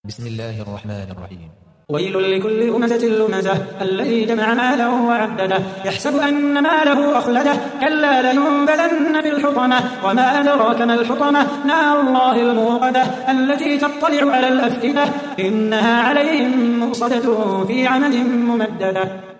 بسم الله الرحمن الرحيم. ويل لكل همزة لمزة الذي جمع ماله وعدده يحسب أن ماله أخلده كلا لينبذن في الحطمة وما أدراك ما الحطمة نار الله الموقدة التي تطلع على الأفئدة إنها عليهم مؤصدة في عمد ممددة.